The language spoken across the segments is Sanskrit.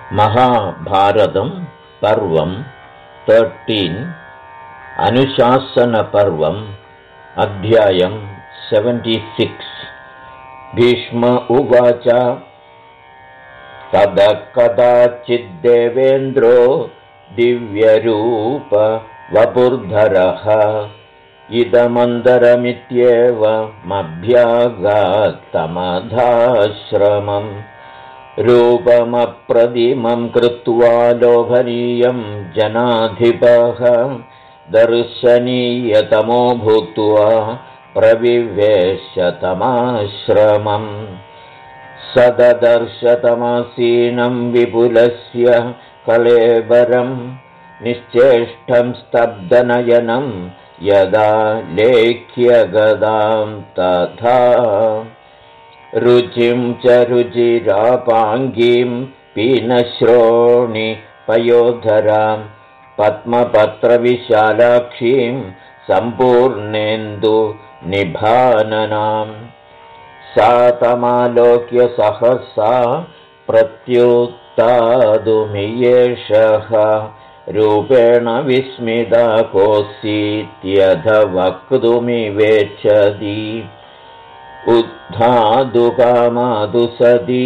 महाभारतं पर्वं 13 अनुशासनपर्वम् अध्यायं 76 भीष्म उवाच ततः कदाचिद्देवेन्द्रो दिव्यरूप वपुर्धरः इदमन्तरमित्येव मभ्यागात्तमधाश्रमम् रूपमप्रतिमं कृत्वा लोभनीयं जनाधिपः दर्शनीयतमो भूत्वा प्रविवेशतमाश्रमम् सददर्शतमासीनं विपुलस्य कळेबरं निश्चेष्टं स्तब्धनयनं यदा लेख्यगदां तथा रुचिं च रुचिरापाङ्गीं पीनश्रोणि पयोधरां पद्मपत्रविशालाक्षीं सम्पूर्णेन्दु निभाननां सा तमालोक्य सहसा प्रत्युत्तादुमियेषः रूपेण विस्मिता कोऽसीत्यथ वक्तुमिवेच्छति उद्धातुकामादु सदी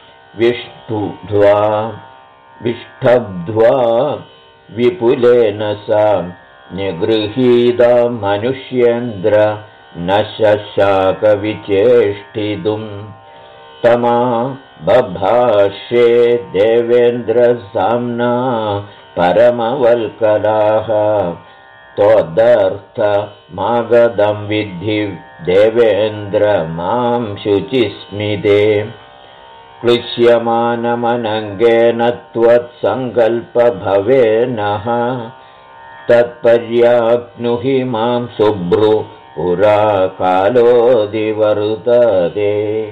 विष्टब्ध्वा विपुलेन सा निगृहीता मनुष्येन्द्र न शशाकविचेष्टितुं तमा बभाषे देवेन्द्रसाम्ना परमवल्कलाः त्वदर्थमागतं विद्धि देवेन्द्र मां शुचिस्मिते क्लिश्यमानमनङ्गेन त्वत्सङ्कल्पभवेनः तत्पर्याप्नुहि मां शुभ्रु पुरा कालोऽधिवर्तते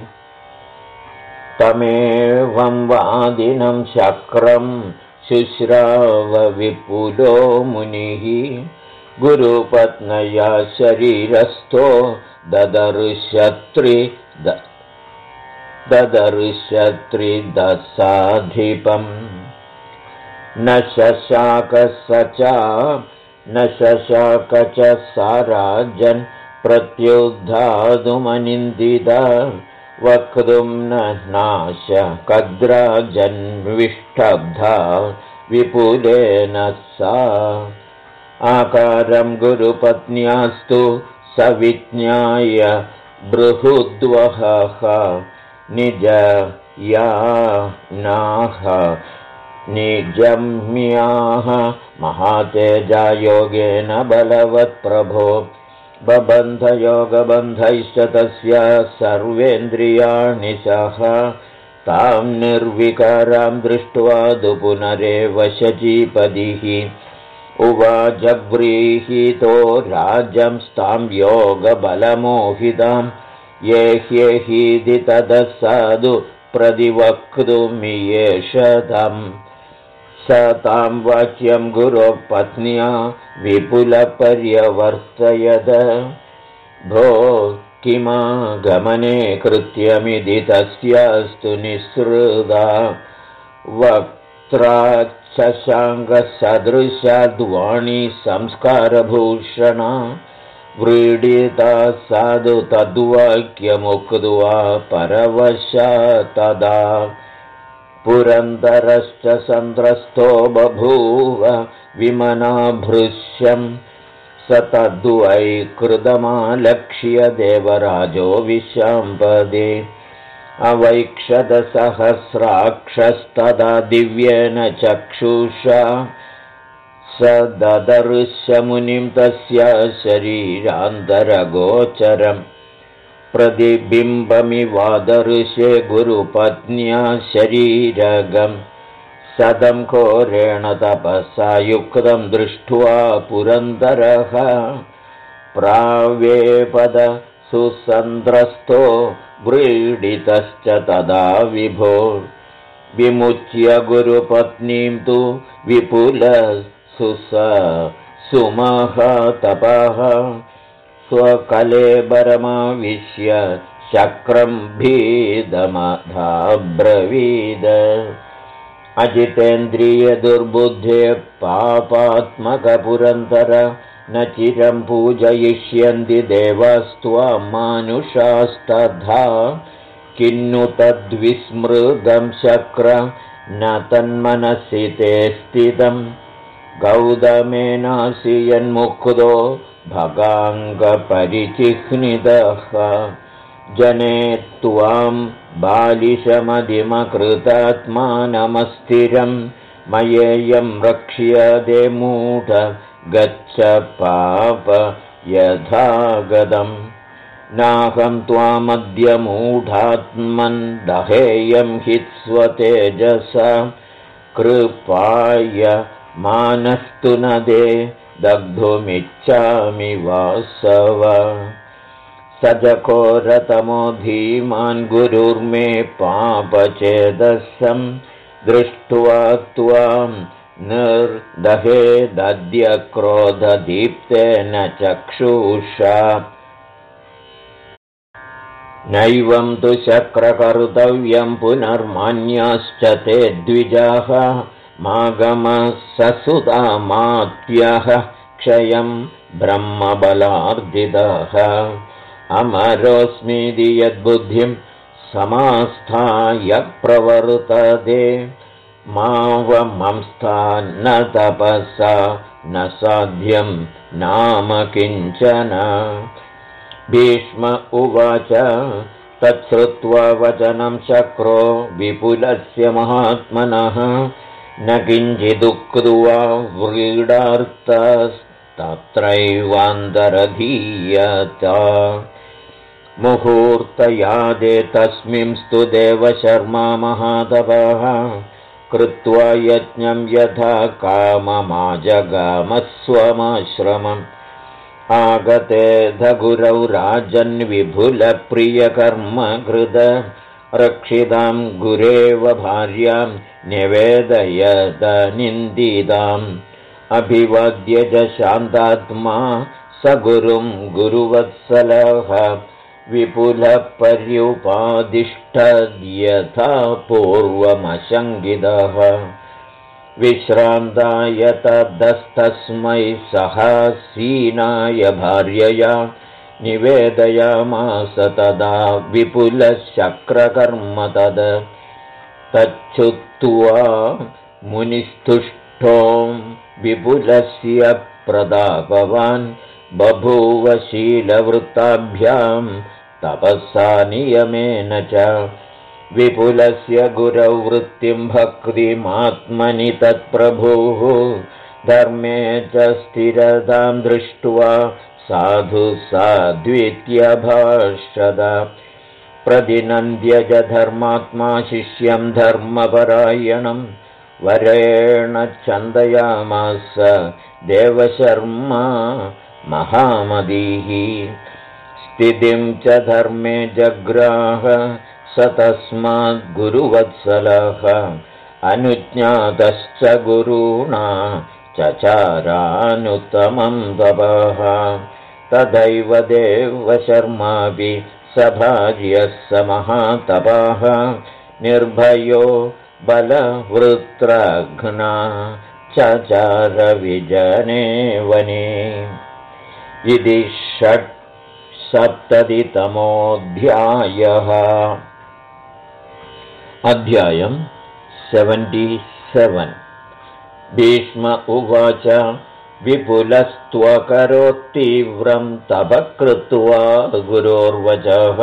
तमेवं वादिनं शक्रं शुश्राव विपुलो मुनिः गुरुपत्न्या शरीरस्थो ददर्शत्रिदशाधिपम् न शशाक च सा राजन् प्रत्युद्धातुमनिन्दिता वक्तुं न नाशकद्राजन्विष्टब्धा विपुलेन सा आकारं गुरुपत्न्यास्तु सविज्ञाय बृहुद्वहः निजम्याः महातेजायोगेन बलवत्प्रभो बबन्धयोगबन्धैश्च तस्य सर्वेन्द्रियाणि सह तां निर्विकारां दृष्ट्वा तु पुनरेव शचीपतिः उवाचव्रीहितो राजंस्तां योगबलमोहितां ये ह्येहीति ततः साधु प्रतिवक्तुमियेषतं स तां वाक्यं गुरोः पत्न्या विपुलपर्यवर्तयद भो किमागमने कृत्यमिति तस्यास्तु निःसृता वक्त्राच्छशाङ्कसदृशाद्वाणी संस्कारभूषणा व्रीडिता साधु तद्वाक्यमुक्त्वा परवशा तदा पुरन्दरश्च सन्त्रस्तो बभूव विमनाभृश्यं स तद्वैकृतमालक्ष्य देवराजो विशाम्पदे अवैक्षतसहस्राक्षस्तदा दिव्येन चक्षुषा स ददर्शमुनिं तस्य शरीरान्तरगोचरम् प्रतिबिम्बमिवादर्शे गुरुपत्न्या शरीरगं सदं घोरेण तपसा युक्तं दृष्ट्वा पुरन्दरः प्रावेपद सुसन्द्रस्तो व्रीडितश्च तदा विभो विमुच्य गुरुपत्नीं तु सुमहतपः स्वकलेबरमाविश्य शक्रं भीदमधाब्रवीद अजितेन्द्रियदुर्बुद्धे पापात्मकपुरन्दर न चिरं पूजयिष्यन्ति देवास्त्वां मानुषास्तथा किन्नु तद्विस्मृतं शक्र न तन्मनसि ते स्थितं गौतमेनासि यन्मुक्तो भगाङ्गपरिचिह्नितः जने त्वां बालिशमधिमकृतात्मानमस्थिरं मयेयं रक्ष्यते मूढ गच्छ पाप यथागतम् नाहं त्वामद्य मूढात्मन् दहेयं हि स्वतेजसा कृपाय मानस्तु न दे दग्धुमिच्छामि वासव सजकोरतमो धीमान् गुरुर्मे पापचेदसं दृष्ट्वा त्वां निर्दहेदद्य क्रोधदीप्तेन चक्षुषा नैवं तु शक्रकर्तव्यं पुनर्मान्याश्च ते द्विजाः मागमससुतामात्यः क्षयं ब्रह्मबलार्जितः अमरोऽस्मीति यद्बुद्धिं समास्थाय प्रवर्तते मावमंस्था न तपसा न साध्यं नाम किञ्चन भीष्म उवाच तच्छ्रुत्वा वचनं शक्रो विपुलस्य महात्मनः न किञ्चिदुक्त्वा व्रीडार्तस्तत्रैवान्तरधीयत मुहूर्तयादे तस्मिंस्तु देवशर्मा महातपः कृत्वा यज्ञं यथा काममाजगामस्वमाश्रमम् आगते धगुरौ राजन्विपुलप्रियकर्मकृत रक्षितां गुरेव भार्यां निवेदयदनिन्दिताम् अभिवाद्य च शान्तात्मा स गुरुं गुरुवत्सलः विपुलपर्युपादिष्ठद्यथा पूर्वमशङ्कितः विश्रान्ताय तदस्तस्मै सहासीनाय भार्यया निवेदयामास तदा विपुलशक्रकर्म तच्छुत्वा मुनिस्तुष्टो विपुलस्य प्रतापवान् बभूव शीलवृत्ताभ्यां तपसा नियमेन च विपुलस्य गुरौ वृत्तिं भक्तिमात्मनि तत्प्रभुः धर्मे च स्थिरतां दृष्ट्वा साधु साध्वित्यभाषत प्रतिनन्द्य च धर्मात्मा शिष्यं धर्मपरायणं वरेण छन्दयामास देवशर्मा महामदीः स्थितिं च धर्मे जग्राह स तस्माद्गुरुवत्सलः अनुज्ञातश्च गुरुणा चचारानुत्तमं तपः तदैव देवशर्मापि स भार्यः स महातपः निर्भयो बलवृत्रघ्ना चचारविजने वने इति 70तमोऽध्यायः अध्यायं 77 भीष्म उवाच विपुलस्त्वकरोत्तीव्रं तपः कृत्वा गुरोर्वचः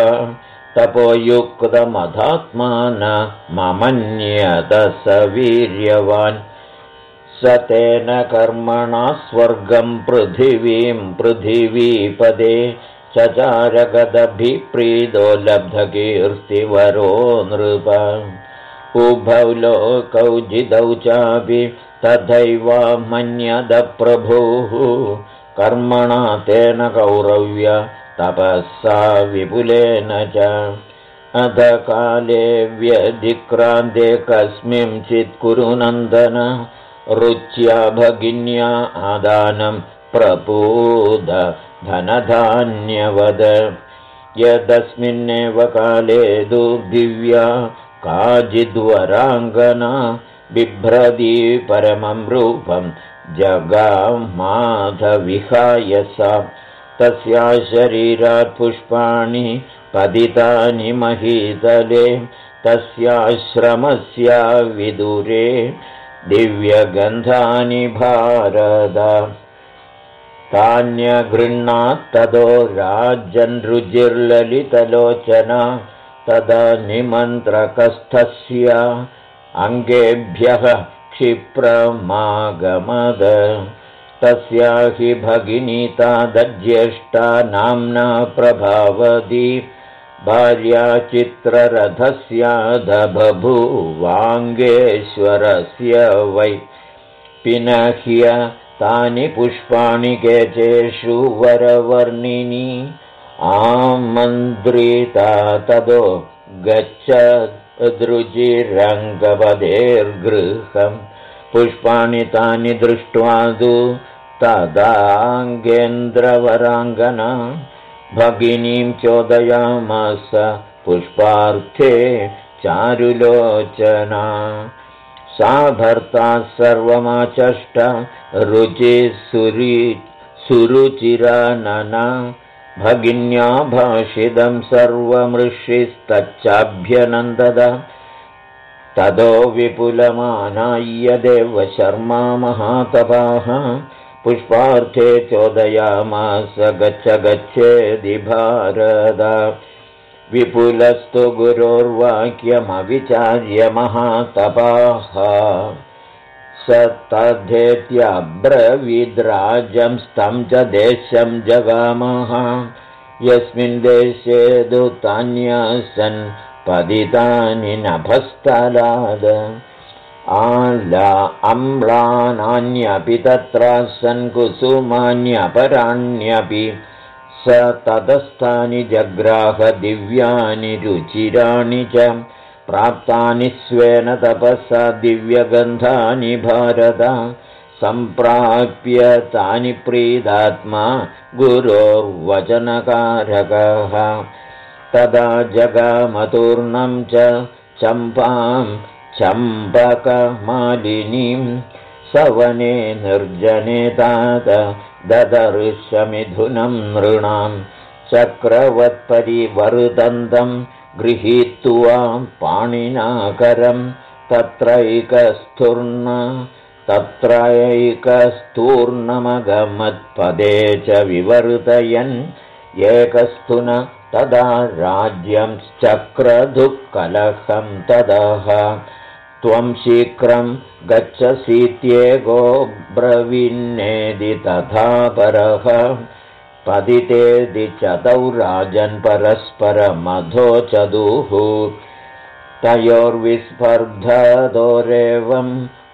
तपोयुक्तमधात्मान स वीर्यवान् स तेन कर्मणा स्वर्गं पृथिवीं पृथिवीपदे चचारगदभिप्रीतो लब्धकीर्तिवरो नृप उभौ लोकौ जितौ चापि तथैव मन्यदप्रभुः कर्मणा तेन कौरव्य तपःसा विपुलेन च अध काले व्यधिक्रान्ते कस्मिंश्चित् कुरुनन्दन रुच्या भगिन्या आदानं प्रपूद धनधान्यवद यदस्मिन्नेव काले दुर्दिव्या काचिद्वराङ्गना बिभ्रदी परमं रूपं जगामाधविहाय सा तस्या शरीरात् पुष्पाणि पतितानि महीतले तस्याश्रमस्या विदुरे दिव्यगन्धानि भारत तान्यगृह्णात्ततो राजन्रुजिर्ललितलोचना तदा निमन्त्रकस्थस्य अङ्गेभ्यः क्षिप्रमागमद तस्या हि भगिनी तादज्येष्ठा नाम्ना प्रभावती भार्या चित्ररथस्यादबभूवाङ्गेश्वरस्य वै पिनह्य तानि पुष्पाणि केचेषु वरवर्णिनी आमन्त्रिता ततो गच्छदृजिरङ्गपदेर्गृहं पुष्पाणि तानि दृष्ट्वा तु तदाङ्गेन्द्रवराङ्गना भगिनीं चोदयामास पुष्पार्थे चारुलोचना सा भर्ता सर्वमाचष्ट सुरुचिरानना भगिन्या भाषितं सर्वमृषिस्तच्चाभ्यनन्दद ततो विपुलमानाय्य देवशर्मा महातपाः पुष्पार्थे चोदयामास गच्छ गच्छेदि भारत विपुलस्तु गुरोर्वाक्यमविचार्य महातपाः स तद्धेत्यब्रवीद्राजं स्तं च देशं जगामः यस्मिन् देशे दूतान्यासन् पतितानि नभस्थलाद अम्लानान्यपि तत्रासन् कुसुमान्यपराण्यपि स ततस्थानि जग्राह दिव्यानि रुचिराणि च प्राप्तानि स्वेन तपसा दिव्यगन्धानि भारत सम्प्राप्य तानि प्रीदात्मा गुरोर्वचनकारकः तदा जगामतूर्णं च चम्पां चम्पकमालिनीं सवने निर्जने तात ददर्शमिथुनं नृणां चक्रवत्परिवर्तन्तं गृहीत्वा पाणिनाकरं तत्रैकस्तूर्णमगमत्पदे च विवर्तयन् एकस्तुन तदा राज्यं चक्रधुःकलहं तदः त्वं शीघ्रं गच्छसीत्येको ब्रवीन्नेदि तथा परः पतितेदि च तौ राजन् परस्परमधोचदुः तयोर्विस्पर्धतोरेवं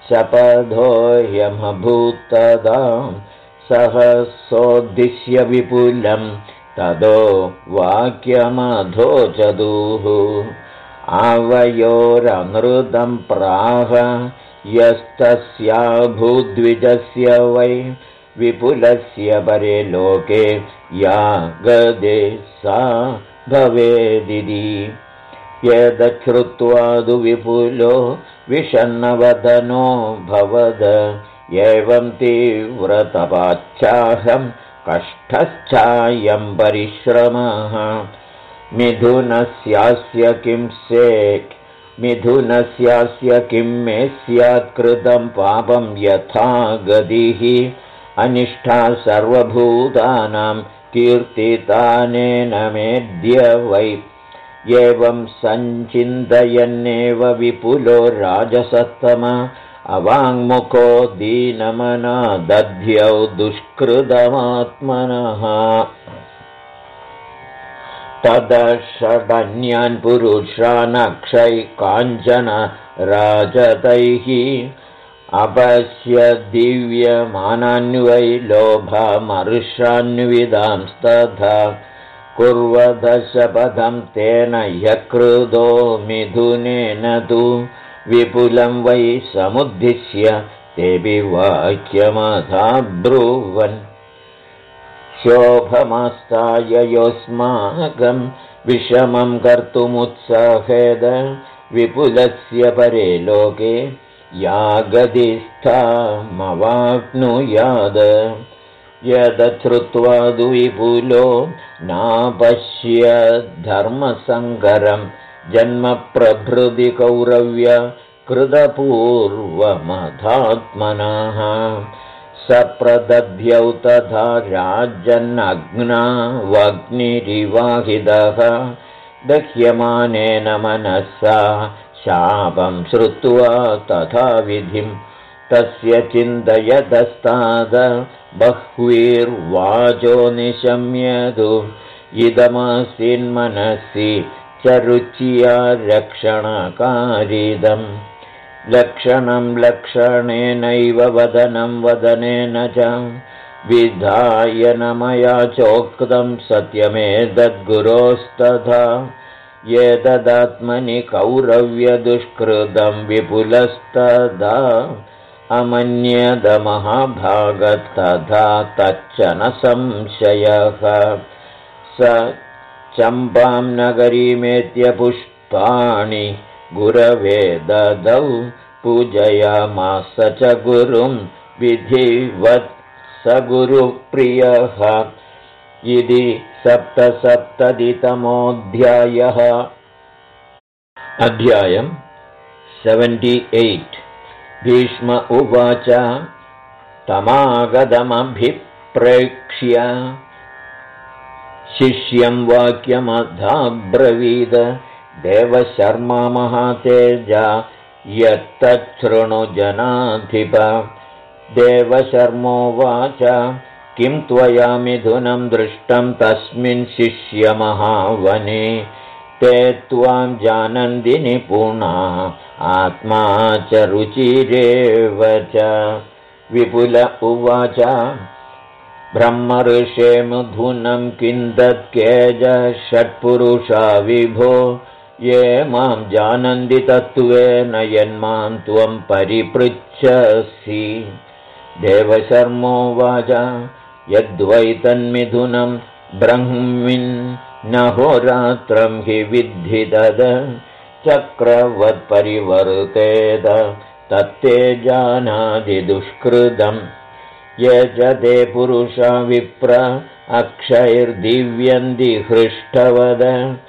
शपथोऽयमभूत्तदा सहसोद्दिश्य विपुलं ततो वाक्यमधोचदुः आवयोरनृतं प्राह यस्तस्याभूद्विजस्य वै विपुलस्य परे लोके या गदे सा भवेदिति यदश्रुत्वादु विपुलो विषण्णवदनो भवद एवं तीव्रतपाच्छाहं कष्टश्चायं परिश्रमः मिथुनस्यास्य किं मे स्यात्कृतं पापं यथा गतिः अनिष्ठा सर्वभूतानां कीर्तितानेन मेद्य वै एवं सञ्चिन्तयन्नेव विपुलो राजसत्तम अवाङ्मुखो दीनमना दध्यौ दुष्कृतमात्मनः तदषडन्यान् पुरुषानक्षै काञ्चन राजतैः अपश्य दिव्यमानान्वै लोभमर्षान्विदांस्तथा कुर्वदशपथं तेन यकृतो मिथुनेन तु विपुलं वै समुद्दिश्य तेऽपि वाक्यमथाब्रुवन् शोभमस्ताय योऽस्माकं विषमं कर्तुमुत्साहेद विपुलस्य परे लोके यागदिस्थमवाप्नुयाद यदश्रुत्वा विपुलो नापश्य धर्मसङ्करं जन्म प्रभृति कौरव्य कृतपूर्वमधात्मनः सप्रदध्यौ तथा राजन्नग्नावग्निरिवाहितः दह्यमानेन मनसा शापं श्रुत्वा तथा विधिं तस्य चिन्तयतस्ताद बह्वीर्वाचो निशम्यतु इदमस्मिन्मनसि च रुच्या रक्षणकारिदम् लक्षणं लक्षणेनैव वदनं वदनेन च विधाय न मया चोक्तं सत्यमेतद्गुरोस्तथा एतदात्मनि कौरव्यदुष्कृतं विपुलस्तदा अमन्यदमहाभागस्तथा तच्च न संशयः स चम्पां नगरीमेत्य पुष्पाणि गुरवे ददौ पूजयामास च गुरुं विधिवत् स गुरुप्रियः इति 77तमोऽध्यायः। अध्यायम् 78। भीष्म उवाच तमागतमभिप्रेक्ष्य शिष्यं वाक्यमधाब्रवीद देवशर्मा महातेजा यत्तच्छृणुजनाधिप देवशर्मोवाच किं त्वया मिथुनं दृष्टं तस्मिन् शिष्यमहावने ते त्वां जानन्ति निपुणा आत्मा च रुचिरेव च। विपुल उवाच ब्रह्मऋषे मिथुनं किं तत्केज षट्पुरुषा विभो ये मां जानन्ति तत्त्वेन यन्मां त्वं परिपृच्छसि। देवशर्मोवाच यद्वैतन्मिथुनं ब्रह्मिन् नहोरात्रं हि विद्धि तद चक्रवत्परिवर्तेत तत्ते जानाति दुष्कृतं ये च ते पुरुषा विप्र अक्षैर्दिव्यन्ति हृष्टवद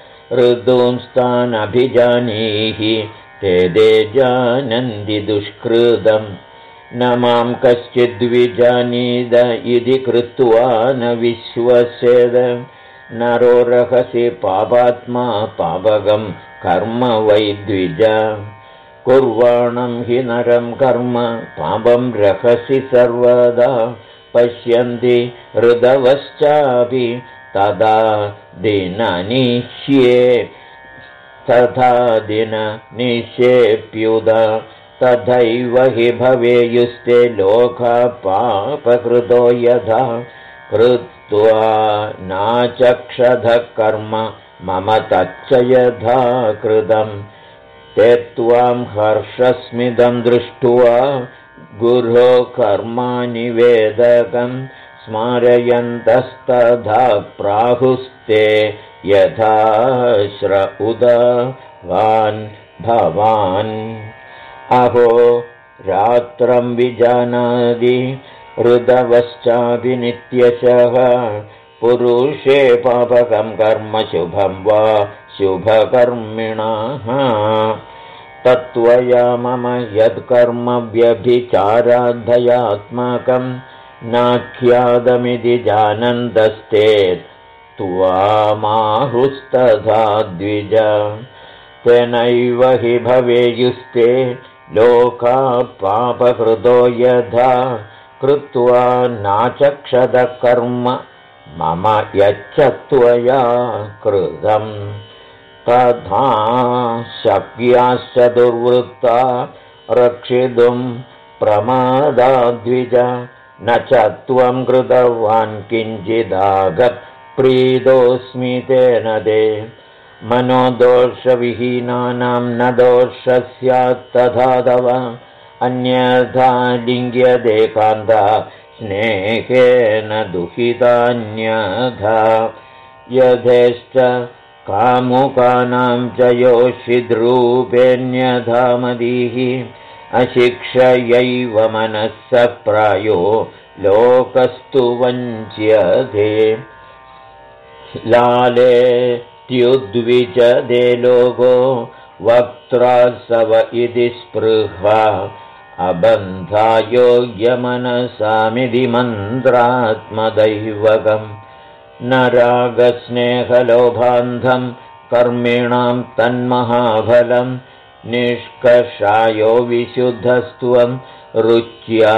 ऋतूंस्तानभिजानीहि ते जानन्ति दुष्कृतं न मां कश्चिद्विजानीद इति कृत्वा न विश्वसेद नरो रहसि पापात्मा पापगं कर्म वै द्विज कुर्वाणं हि नरं कर्म पापं रहसि सर्वदा पश्यन्ति ऋतवश्चापि तदा दिननिश्ये तथा दिननिश्येऽप्युत तथैव हि भवेयुस्ते लोका पापकृतो यथा कृत्वा नाचक्षधः कर्म मम तच्च यथा कृतं ते त्वां हर्षस्मिदं दृष्ट्वा गुरो कर्माणि वेदकं स्मारयन्तस्तथा प्राहुस्ते यथा श्रउदवान् भवान् अहो रात्रं विजानाति ऋतवश्चापि नित्यशः पुरुषे पापकं कर्म शुभं वा शुभकर्मिणः तत्त्वया मम यत्कर्म व्यभिचाराद्धयात्मकं नाख्यातमिति जानन्तस्ते त्वामाहुस्तथा द्विज तेनैव हि भवेयुस्ते लोका पापकृतो यथा कृत्वा नाचक्षत कर्म मम यच्च त्वया कृतं तथा शक्याश्च दुर्वृत्ता रक्षितुं प्रमादाद्विज न च त्वं कृतवान् किञ्चिदागत् प्रीतोऽस्मि तेन ते मनोदोषविहीनानां न दोषः स्यात् तथा तव अन्यथा लिङ्ग्यते कान्ता स्नेहेन दुहितान्यथा यथेश्च कामुकानां च योषिद्रूपेण्यथा मदीः अशिक्षयैव मनः प्रायो लोकस्तु वञ्च्यते लालेत्युद्विजदे लोको वक्त्रासव इति स्पृहा अबन्धायोग्यमनसामिति मन्त्रात्मदैवगम् न रागस्नेहलोभान्धं कर्मिणां तन्महाफलं निष्कषायो विशुद्धस्त्वं रुच्या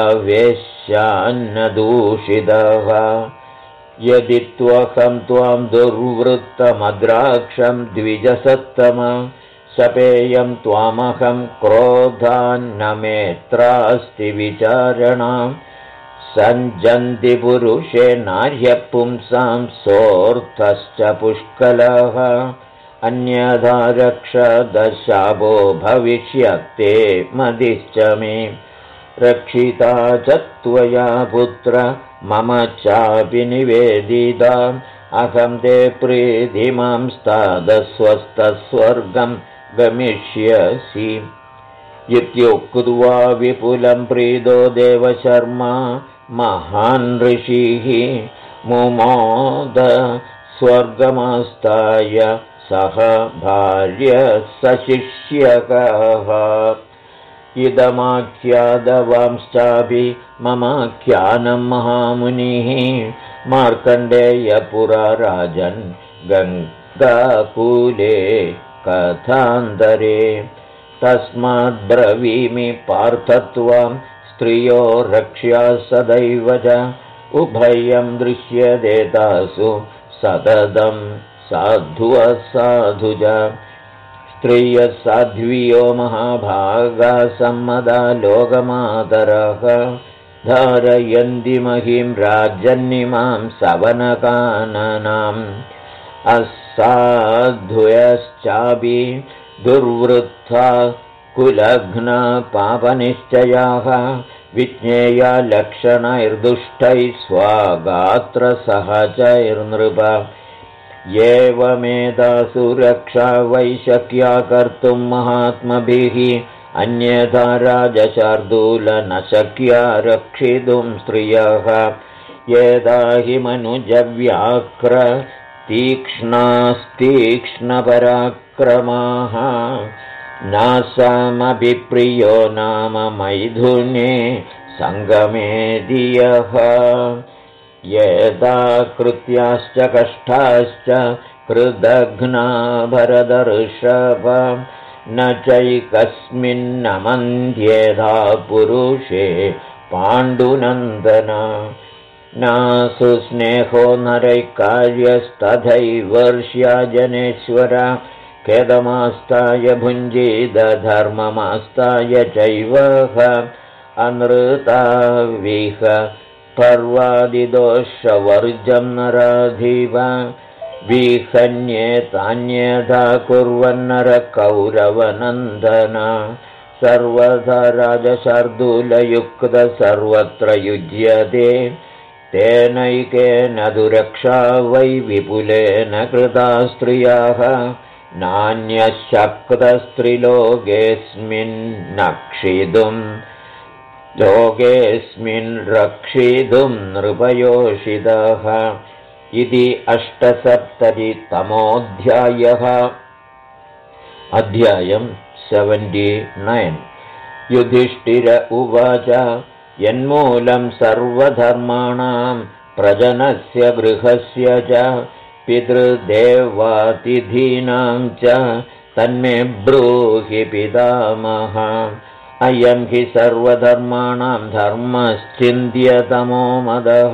वेश्यान्नदूषितः यदि त्वहं त्वां दुर्वृत्तमद्राक्षं द्विजसत्तम सपेयं त्वामहं क्रोधान्न मेत्रास्ति विचारणां सञ्जन्ति पुरुषे नार्यः पुंसां सोऽर्थश्च पुष्कलः अन्यथा रक्षदशापो भविष्यते मदिश्च मे रक्षिता च त्वया पुत्र मम चापि निवेदिता अहं ते प्रीतिमां स्तादस्वस्थस्वर्गं गमिष्यसि इत्युक्त्वा विपुलं प्रीतो देवशर्मा महान् ऋषिः मुमोद स्वर्गमास्ताय सह भार्य सशिष्यकः इदमाख्यादवांश्चापि ममाख्यानं महामुनिः मार्कण्डेयपुरा राजन् गङ्गाकूले कथान्तरे तस्माद्ब्रवीमि पार्थत्वां स्त्रियो रक्ष्या सदैव च उभयं दृश्यते तासु सततं साधु च स्त्रियः साध्वियो महाभागा सम्मदा लोकमातरः धारयन्ति महीं राज्यन्निमां सवनकाननाम् असाध्वयश्चापि दुर्वृत्ता कुलघ्ना पापनिश्चयाः विज्ञेया लक्षणैर्दुष्टैः स्वागात्रसहचैर्नृप एवमेतासु रक्षा वै शक्या कर्तुं महात्मभिः अन्यथा राजशार्दूल न शक्या रक्षितुं स्त्रियः यदा हि मनुजव्याघ्र तीक्ष्णास्तीक्ष्णपराक्रमाः नासामभिप्रियो नाम मैथुने सङ्गमे धियः यदा कृत्याश्च कष्टाश्च कृदघ्ना भरतर्षभ न चैकस्मिन्नमन्ध्येधा पुरुषे पाण्डुनन्दन नासु स्नेहो नरैकार्यस्तथैवर्ष्या जनेश्वर खेदमास्ताय भुञ्जीदधर्ममास्ताय चैवः अनृताविह पर्वादिदोषवर्जं नराधीव विहन्येतान्यथा कुर्वन्नरकौरवनन्दन सर्वथा राजशार्दूलयुक्त सर्वत्र युज्यते तेनैकेन दुरक्षा वै विपुलेन कृता स्त्रियाः नान्यशक्तस्त्रिलोकेऽस्मिन् रक्षितुं नृपयोषितः इति 870तमोऽध्यायः। अध्यायं 79। युधिष्ठिर उवाच यन्मूलं सर्वधर्माणां प्रजनस्य गृहस्य च पितृदेवातिथीनां च तन्मे ब्रूहि पितामह। अयं हि सर्वधर्माणां धर्मश्चिन्त्यतमो मदः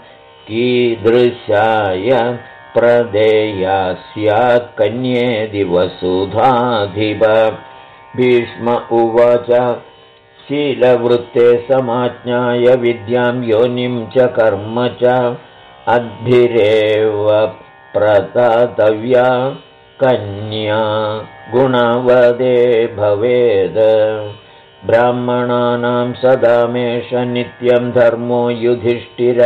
कीदृशाय प्रदेया स्यात् कन्येदि वसुधाधिप। भीष्म उवाच शीलवृत्ते समाज्ञाय विद्यां योनिं च कर्म च अद्भिरेव प्रदातव्या कन्या गुणवदे भवेद्। ब्राह्मणानां सदामेष नित्यं धर्मो युधिष्ठिर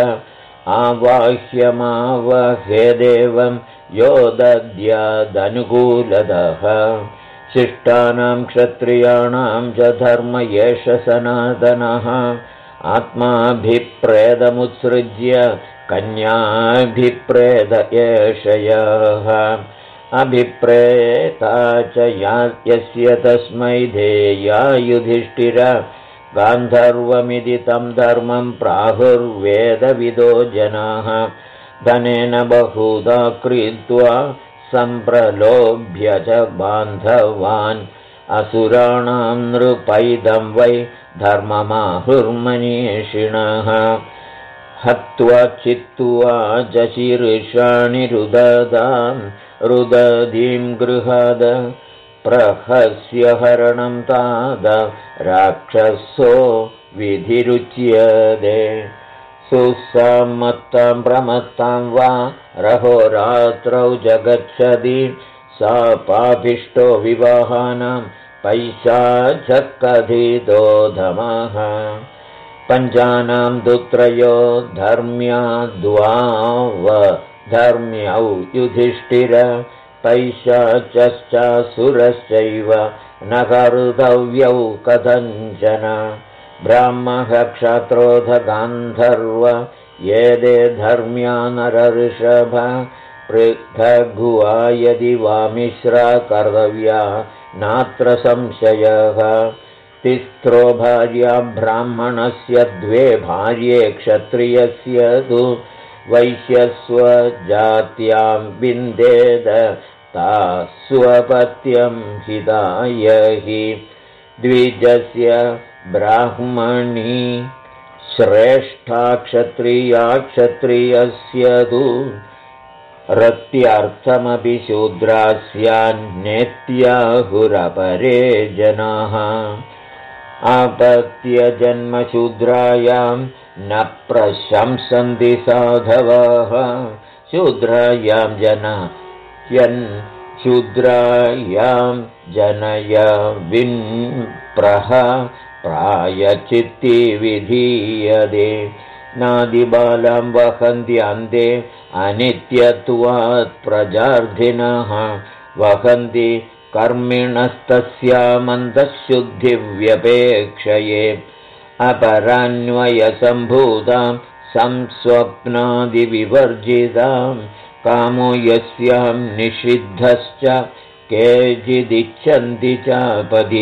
आवाह्यमावहेदेवं यो दद्यादनुकूलतः शिष्टानां क्षत्रियाणां च धर्म एष सनातनः आत्माभिप्रेदमुत्सृज्य कन्याभिप्रेद एष यः अभिप्रेता च यस्य तस्मै धेया युधिष्ठिर गान्धर्वमिति तं धर्मं प्राहुर्वेदविदो जनाः धनेन बहुधा क्रीत्वा सम्प्रलोभ्य च बान्धवान् असुराणां नृपैदं वै धर्ममाहुर्मनीषिणः हत्वा चित्वा च शीर्षाणि रुदधीं गृहाद प्रहस्य हरणं ताद राक्षसो विधिरुच्यते सुसम्मत्तां प्रमत्तां वा रहोरात्रौ जगच्छति सा पापिष्टो विवाहानां पैशाचकथितो धमः पञ्चानां दुत्रयो धर्म्यौ युधिष्ठिर पैशाचश्चासुरश्चैव न कर्तव्यौ कथञ्चन ब्राह्मः क्षत्रोऽथ गान्धर्व एते धर्म्या नरऋषभ पृथग्वा यदि वा मिश्रा कर्तव्या नात्र संशयः तिस्रो भार्या ब्राह्मणस्य द्वे भार्ये क्षत्रियस्य तु वैश्यस्वजात्यां विन्देद ताः स्वपत्यं हिताय हि द्विजस्य ब्राह्मणी श्रेष्ठा क्षत्रिया क्षत्रियस्य तु रत्यार्थमपि शूद्रा स्यान्नेत्याहुरपरे जनाः आपत्यजन्मशूद्रायां न प्रशंसन्ति साधवः शूद्रायां जनय विन्प्रः प्रायचित्ति विधीयते नादिबालां वहन्त्यान्ते अनित्यत्वात् प्रजार्थिनः वहन्ति कर्मिणस्तस्यामन्तःशुद्धिव्यपेक्षये अपरान्वयसम्भूतां संस्वप्नादिविवर्जितां कामो यस्यां निषिद्धश्च केचिदिच्छन्ति चापदि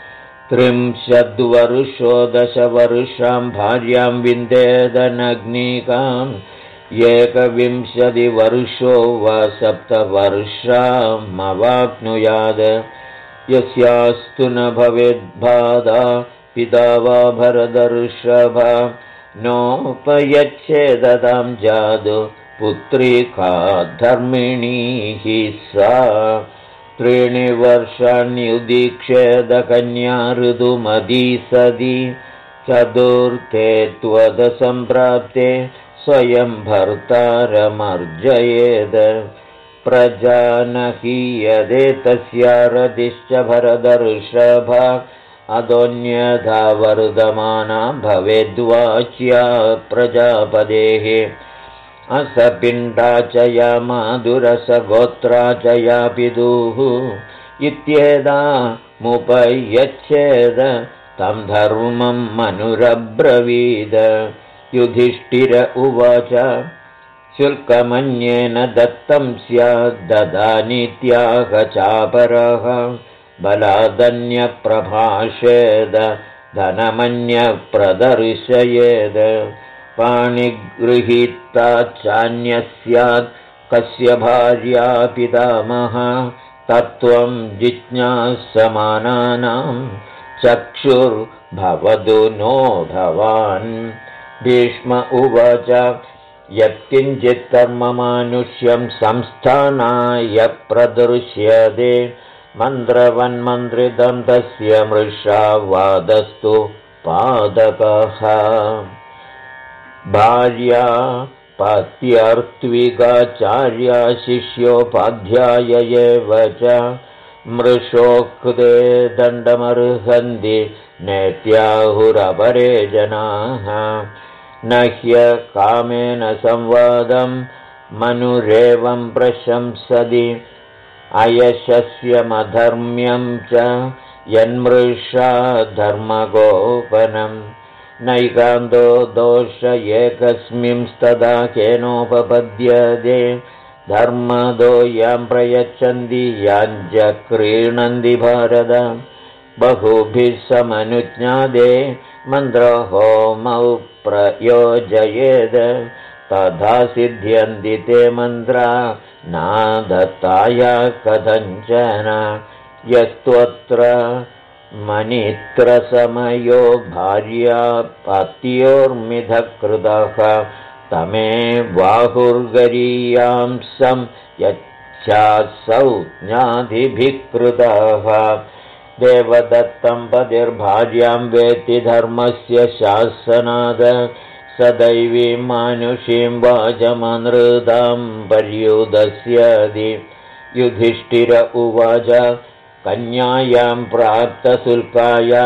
30 वर्षां भार्यां विन्देदनग्निकाम् 21 वर्षो वा 7 वर्षामवाप्नुयात् यस्यास्तु न भवेद्बाधा पिता वा भरतर्षभ नोपयच्छेदतां जादु पुत्री का धर्मिणी हि सा 3 वर्षाण्युदीक्षेदकन्या ऋतुमती सदी चतुर्थे त्वदसम्प्राप्ते स्वयं भर्तारमर्जयेद प्रजानहीयते तस्या रतिश्च भरतर्षभ अदोन्यथा वर्धमाना भवेद्वाच्या प्रजापदेः असपिण्डा च या माधुरसगोत्रा च या पितुः इत्येतामुपयच्छेद तं धर्मं मनुरब्रवीद युधिष्ठिर उवाच शुल्कमन्येन दत्तं स्याद्ददानीत्याह चापरः बलादन्यप्रभाषेद धनमन्यप्रदर्शयेद पाणिगृहीता चान्यः स्यात् कस्य भार्या पितामह तत्त्वं जिज्ञासमानानां चक्षुर्भवतु नो भवान् भीष्म उवाच यत्किञ्चित् कर्ममानुष्यं संस्थानाय प्रदृश्यते मन्त्रवन्मन्त्रितं तस्य मृषा वादस्तु पादकः भार्या पत्यर्त्विकाचार्या शिष्योपाध्याय एव च मृषोक्ते दण्डमर्हन्ति नेत्याहुरपरे जनाः न ह्यकामेन संवादं मनुरेवं प्रशंसति अयशस्यमधर्म्यं च यन्मृषा धर्मगोपनं नैकान्तो दोष एकस्मिंस्तदा केनोपपद्यते धर्मदो यां प्रयच्छन्ति याञ्च क्रीणन्ति भारत बहुभिः समनुज्ञादे मन्त्रहोमौ प्रयोजयेत् तथा सिद्ध्यन्ति ते मन्त्रा नादत्ताया कथञ्चन यस्त्वत्र मनित्रसमयो भार्यापत्योर्मिधः कृतः तमे बाहुर्गरीयांसं यच्छासौ ज्ञातिभिः कृतः देवदत्तं पतिर्भार्यां वेत्ति धर्मस्य शासनाद सदैवीं मानुषीं वाचमनृतां पर्युदस्यति युधिष्ठिर उवाच कन्यायां प्राप्तशुल्कायां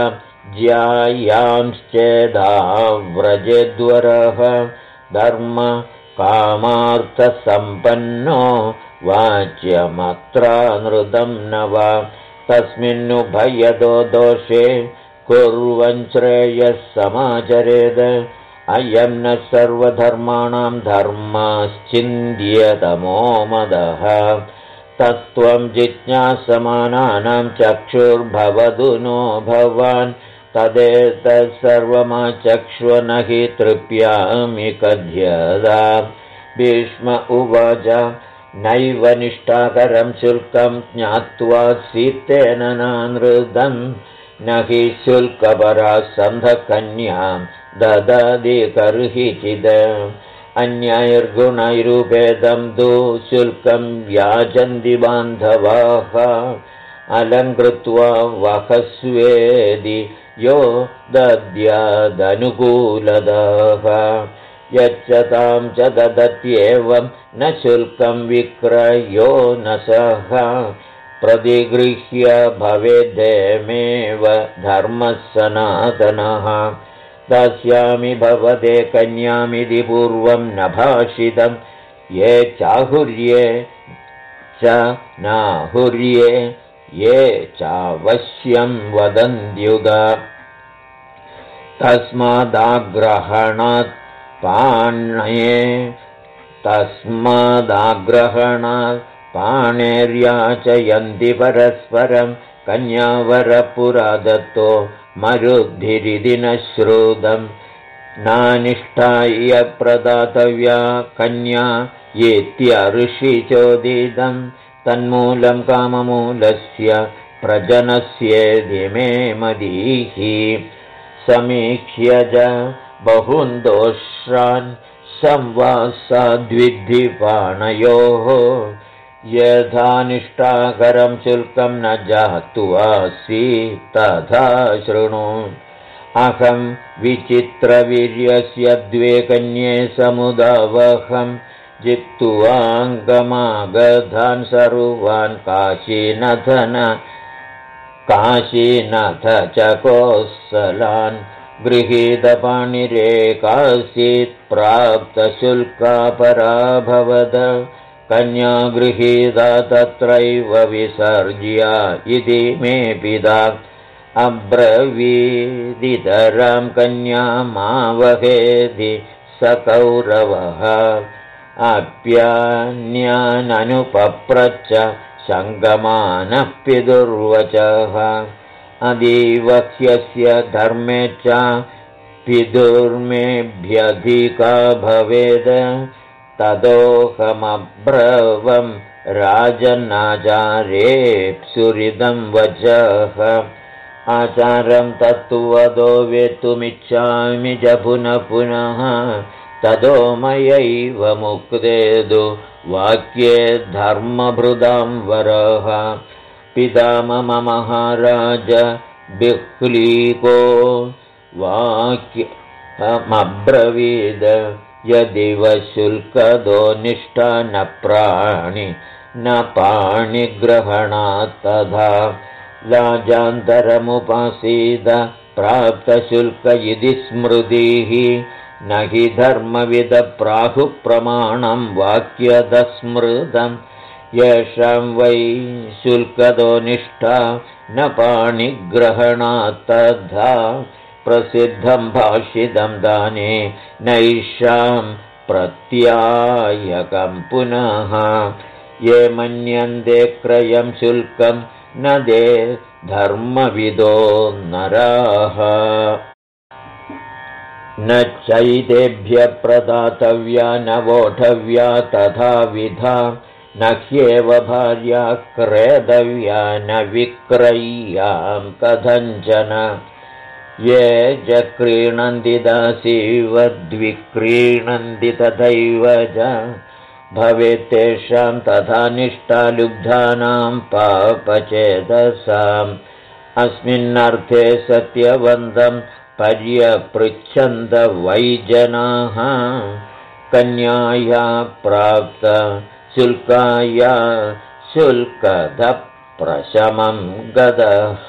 ज्यायांश्चेदाव्रजेद्वरः धर्म कामार्थसम्पन्नो वाच्यमत्रानृतं न वा तस्मिन्नुभयदो दोषे कुर्वन् श्रेयः समाचरेद अयं न सर्वधर्माणां धर्मश्चिन्त्यतमो मदः तत्त्वं जिज्ञासमानानां चक्षुर्भवतु नो भवान् तदेतत्सर्वमाचक्ष्व न हि तृप्यामि कथ्यदा भीष्म उवाच नैव निष्ठाकरं शुल्कं ज्ञात्वा सीतेन नानृतं न हि शुल्कपरा सन्धकन्यां ददति कर्हिचिद अन्यैर्गुणैरुपेदं तु शुल्कं याचन्ति बान्धवाः अलङ्कृत्वा वहस्वेदि यो दद्यादनुकूलतः यच्चतां च ददत्येवं न शुल्कं विक्रयो न सः प्रतिगृह्य भवेदेमेव धर्मः सनातनः दास्यामि भवते कन्यामिति पूर्वं न भाषितं ये चाहुर्ये च नाहुर्ये ये चावश्यं वदन्त्युगा तस्मादाग्रहणात् पाणेर्याचयन्ति परस्परं कन्यावरपुरा दत्तो मरुद्भिरिति न श्रुतं नानिष्ठाय प्रदातव्या कन्या येत्यर्षिचोदितं तन्मूलं काममूलस्य प्रजनस्येधि मे मदीः समीक्ष्य च बहून् दोषान् संवासाद्विद्धिपाणयोः यथा निष्ठाकरं शुल्कं न जात्वासि तथा शृणु अहं विचित्रवीर्यस्य द्वे कन्ये समुदावहं जित्वाङ्गमागधान् सर्वान् काशीनाथ च कोसलान् गृहीतपाणिरेकासीत् प्राप्तशुल्कापराभवद कन्या गृहीता तत्रैव विसर्ज्य इति मे पिता अब्रवीदितरां कन्यामावहेति स कौरवः आप्यान्याननुपप्रच्छ शङ्कमानः पितुर्वचः अतीव ह्यस्य धर्मे च पितुर्मेभ्यधिका भवेद तदोहमब्रवं राजन्नाचारेप्सुरिदं वचः आचारं तत्त्वदो वेत्तुमिच्छामि च पुनः पुनः तदो मयैव मुक्तेदु वाक्ये धर्मभृदां वरः पिता मम महाराज बिह्लीको वाक्यमब्रवीद यदिव शुल्कदो निष्ठा न प्राणि न पाणिग्रहणात् तथा लाजान्तरमुपासीद प्राप्तशुल्क इति स्मृतिः न हि धर्मविद प्राहुप्रमाणं वाक्यदस्मृतम् येषां वै शुल्कदो निष्ठा न पाणिग्रहणात् तद्धा प्रसिद्धं भाषितं दाने नैषां प्रत्यायकं पुनः ये मन्यन्ते क्रयं शुल्कं न दे धर्मविदो नराः न चैतेभ्यः प्रदातव्या न वोढव्या तथाविधा न ह्येव भार्या क्रेतव्या न विक्रय्यां कथञ्चन ये च क्रीणन्ति दासीवद्विक्रीणन्ति तथैव च भवेत् तेषां तथा निष्ठा लुब्धानां पापचेतसाम् अस्मिन्नर्थे सत्यवन्तं पर्यपृच्छन्त वै जनाः कन्याया प्राप्त शुल्काया शुल्कदप्रशमं गतः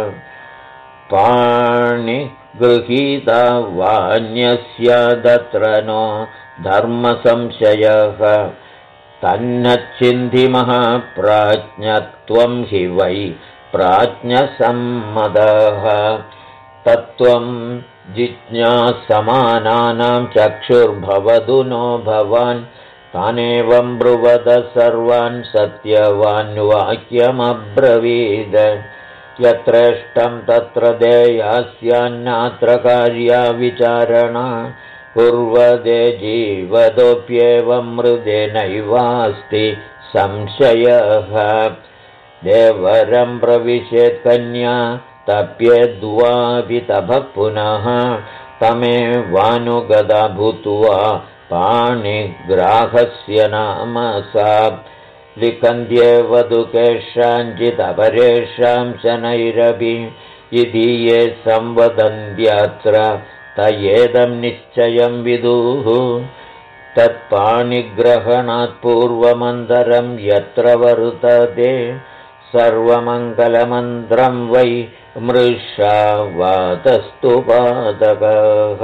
पाणिगृहीता वान्यस्यादत्र नो धर्मसंशयः तन्नच्छिन्धिमः प्राज्ञत्वं हि वै प्राज्ञसम्मतः तत्त्वं जिज्ञासमानानां चक्षुर्भवतु नो भवान् तानेवं ब्रुवद सर्वान् सत्यवान् वाक्यमब्रवीद यत्रेष्टं तत्र देयास्यान्नात्र कार्या विचारणा कुर्वदे जीवदोऽप्येवं मृदे नैवास्ति संशयः देवरं प्रविशेत् कन्या तप्येद्वापि तपः पुनः तमेवानुगता भूत्वा पाणिग्राहस्य नाम सा लिखन्त्येव तु केषाञ्चिदपरेषां शनैरपि इति ये संवदन्त्यत्र तयेदं निश्चयं विदुः तत्पाणिग्रहणात् पूर्वमन्तरं यत्र वर्तते सर्वमङ्गलमन्त्रं वै मृषा वातस्तु पादकः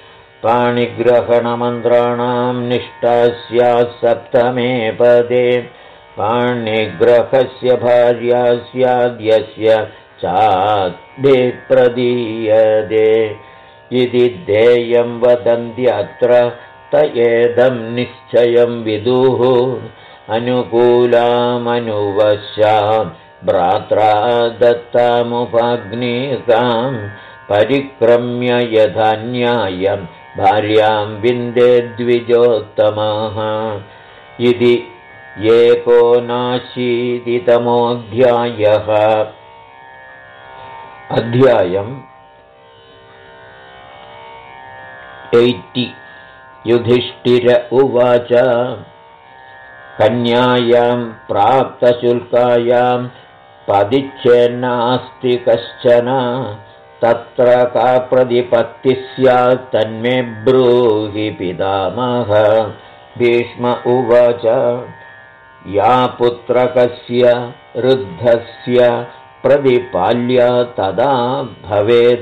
पाणिग्रहणमन्त्राणां निष्ठा स्यात् सप्तमे पदे पाणिग्रहस्य भार्या स्याद्यस्य चाद्भिप्रदीयते इति ध्येयं वदन्त्यत्र तयेदं निश्चयं विदुः अनुकूलामनुवश्यां भ्रात्रा दत्तामुपाग्निकां परिक्रम्य यथा न्यायं भार्यां विन्दे द्विजोत्तमः इति 89तमोऽध्यायः अध्यायम् 80 युधिष्ठिर उवाच कन्यायां प्राप्तशुल्कायां पदिच्छेन्नास्ति कश्चन तत्र का प्रतिपत्तिः स्यात् तन्मे ब्रूहि पितामह भीष्म उवाच या पुत्रकस्य वृद्धस्य प्रतिपाल्या तदा भवेद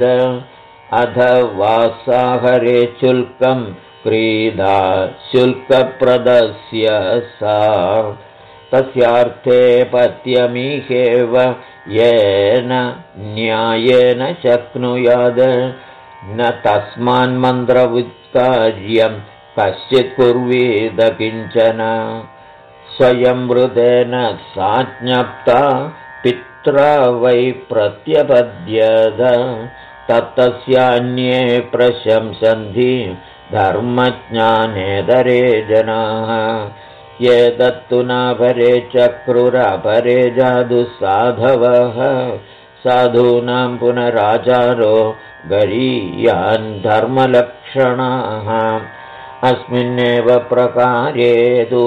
अथवा शुल्कं क्रीडा शुल्कप्रदस्य सा तस्यार्थे पत्यमीहेव येन न्यायेन शक्नुयाद न तस्मान्मन्त्रवुत्कार्यं कश्चित् कुर्वीद किञ्चन स्वयं वृतेन सा ज्ञप्ता पित्रा वै प्रत्यपद्यत तत्तस्यान्ये प्रशंसन्ति धर्मज्ञानेतरे जनाः ये दत्तु नापरे चक्रुरापरे जादुसाधवः साधूनां पुनराचारो गरीयान् धर्मलक्षणाः अस्मिन्नेव प्रकारे तु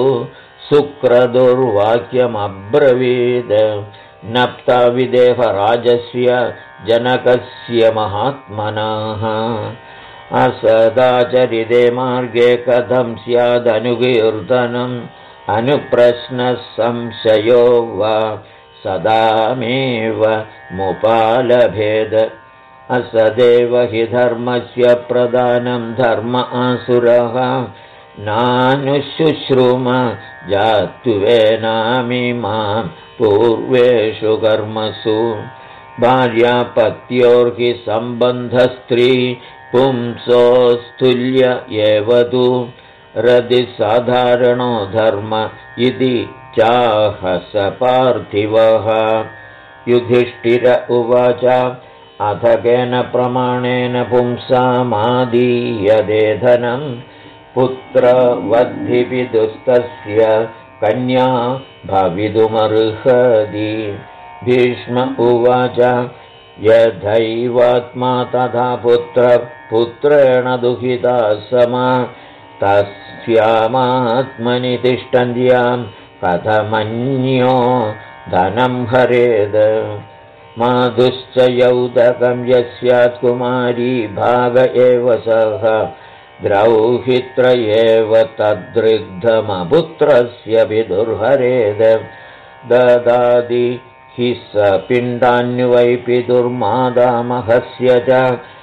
सुक्रदुर्वाक्यमब्रवीद नप्ता विदेहराजस्य जनकस्य महात्मनः असदाचरिते मार्गे कथं स्यादनुकीर्तनम् अनुप्रश्नः संशयो वा सदामेव मुपालभेद असदेव हि धर्मस्य प्रदानं धर्म आसुरः नानुशुश्रुम जात्वेनामिमां पूर्वेषु कर्मसु भार्यापत्योर्हि सम्बन्धस्त्री पुंसोस्तुल्य एव तु रदिसाधारणो धर्म इति चाहस पार्थिवः। युधिष्ठिर उवाच अथ केन प्रमाणेन पुंसामादीयते धनं पुत्रवद्धिविदुस्तस्य कन्या भवितुमर्हति। भीष्म उवाच यथैवात्मा तथा पुत्रेण दुहिता समा तस्यामात्मनि तिष्ठन्त्यां कथमन्यो धनं हरेद। मातुश्च यौदकं यस्यात् कुमारी भाग एव सः द्रौहित्र एव तदृग्धमपुत्रस्य पितुर्हरेद। ददाति हि स पिण्डान्वै पितुर्मादामहस्य च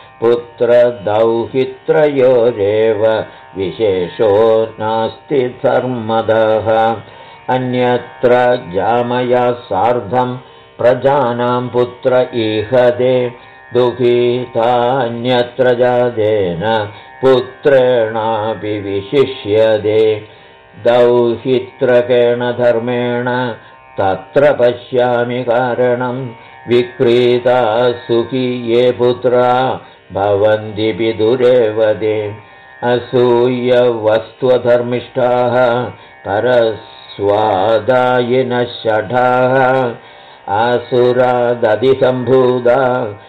पुत्रदौहित्रयोरेव विशेषो नास्ति धर्मदः। अन्यत्र जामया सार्धं प्रजानां पुत्र ईहते दुःखितान्यत्र जातेन पुत्रेणापि विशिष्यते। दौहित्रकेण धर्मेण तत्र पश्यामि कारणं विक्रीता सुखी ये पुत्रा भवन्ति पितुरेव ते। असूयवस्त्वधर्मिष्ठाः परस्वादायिनः षठाः आसुरादधिसम्भूता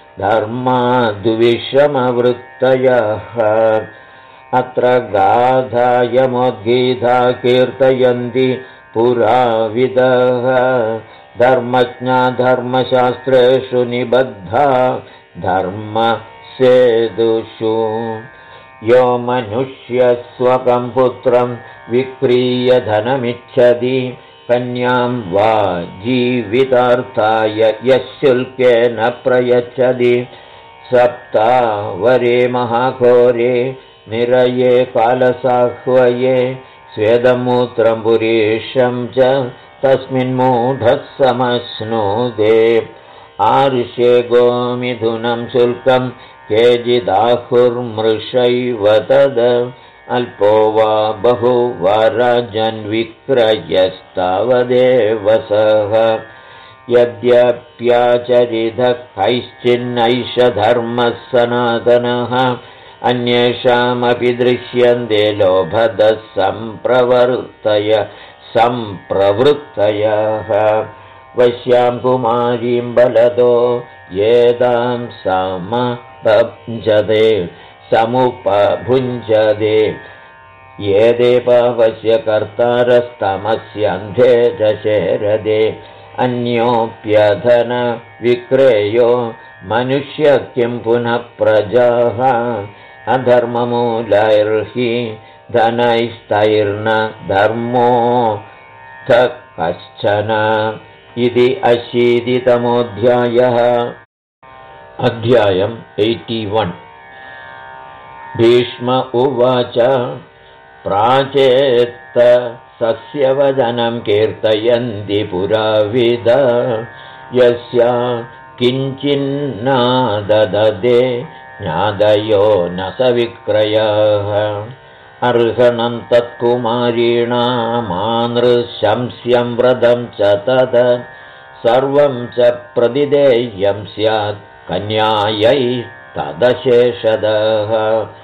धर्माद्विषमवृत्तयः। अत्र गाथायमोद्गीता कीर्तयन्ति पुराविदः धर्मज्ञा धर्मशास्त्रेषु निबद्धा धर्मसेतुषु। यो मनुष्यस्वकं पुत्रं विक्रीय धनमिच्छति कन्यां वा जीवितार्थाय यशुल्केन प्रयच्छति। सप्तावरे महाघोरे निरये कालसाह्वये स्वेदमूत्रं पुरीशं च तस्मिन्मूढः समश्नुते। आर्षे गोमिथुनं शुल्कं केचिदाहुर्मृषैव तद् अल्पो वा बहु वा राजन्विक्रयस्तावदेव सः। यद्यप्याचरितः कैश्चिन्नैष धर्मः सनातनः अन्येषामपि दृश्यन्ते लोभदः सम्प्रवृत्तयः। वश्यां कुमारीं बलदो येदां समुपभुञ्जते येदे पावस्य कर्तारस्तमस्यन्धे दशेरदे। अन्योऽप्यधन विक्रेयो मनुष्य किं पुनः प्रजाः अधर्ममूलैर्हि धनैस्तैर्न धर्मो कश्चन। इति 80तमोऽध्यायः। अध्यायम् 81। भीष्म उवाच प्राचेत्त सस्यवदनं कीर्तयन्ति पुराविद यस्या किञ्चिन्नाददे ज्ञादयो न स विक्रयः। अर्हणं तत्कुमारीणामानृशंस्यं व्रतं च तद सर्वं च प्रतिदेयं स्यात् कन्यायै तदशेषदः।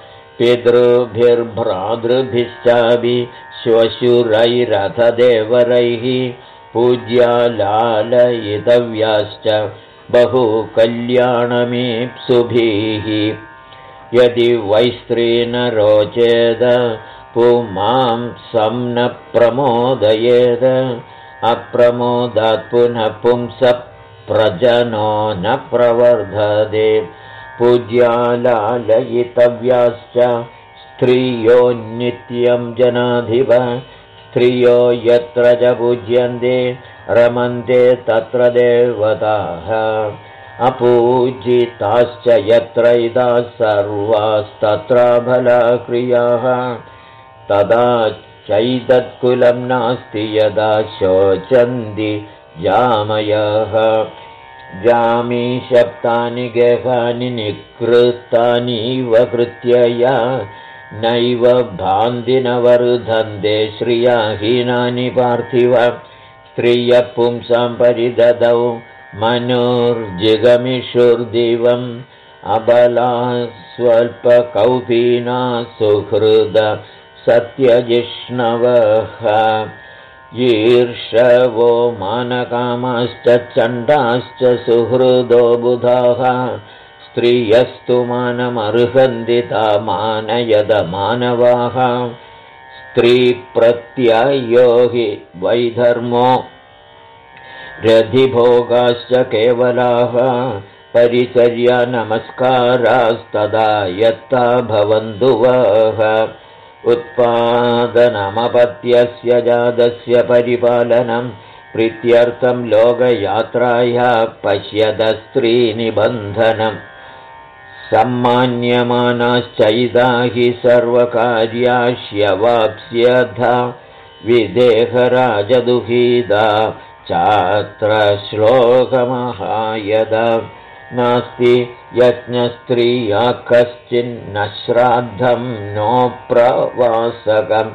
पितृभिर्भ्रातृभिश्चापि श्वशुरैरथदेवरैः पूज्या लालयितव्याश्च बहु कल्याणमीप्सुभिः। यदि वैस्त्री न रोचेद पुमांसं न प्रमोदयेद अप्रमोदात् पुनः पुंसः प्रजनो न प्रवर्धते। पूज्या लालयितव्याश्च स्त्रियो नित्यं जनाधिप स्त्रियो यत्र च पूज्यन्ते रमन्ते तत्र देवताः। अपूजिताश्च यत्र इदाः सर्वास्तत्र फलक्रियाः। तदा चैतत्कुलं नास्ति यदा शोचन्ति जामयः जामीशब्दानि गेहानि निकृतानीव कृत्यया नैव भान्ति न वर्धन्ते श्रियाहीनानि पार्थिव स्त्रियः पुंसां परिददौ मनुर्जिगमिषुर्दिवम् अबला स्वल्पकौपीना सुहृद सत्यजिष्णवः ईर्षवो मानकामाश्च चण्डाश्च सुहृदो बुधाः स्त्रियस्तु मानमर्हन्ति ता मानयदमानवाः स्त्रीप्रत्ययो हि वैधर्मो रधिभोगाश्च केवलाः परिचर्या नमस्कारास्तदा यत्ता भवन्तु वः उत्पादनमपत्यस्य जातस्य परिपालनं प्रीत्यर्थं लोकयात्राया पश्यत स्त्रीनिबन्धनम् सम्मान्यमानाश्चैदा हि सर्वकार्याश्यवाप्स्यथा विदेहराजदुहीदा चात्र श्लोकमहायद नास्ति यज्ञस्त्रिया कश्चिन्न श्राद्धं नोप्रवासकं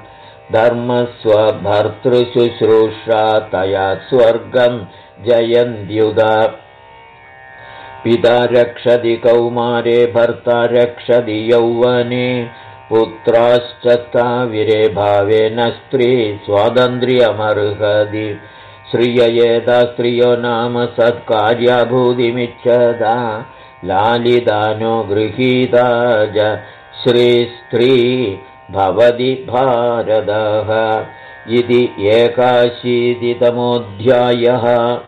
धर्मस्वभर्तृशुश्रूषा तया स्वर्गं जयन्त्युदा पिता रक्षति कौमारे भर्ता रक्षति यौवने पुत्राश्च स्थाविरे भावेन स्त्री स्वातन्त्र्यमर्हति श्रिययेदा स्त्रियो नाम सत्कार्याभूतिमिच्छदा लालिदानो गृहीता च श्रीस्त्री भवति भारतः इति 81तमोऽध्यायः।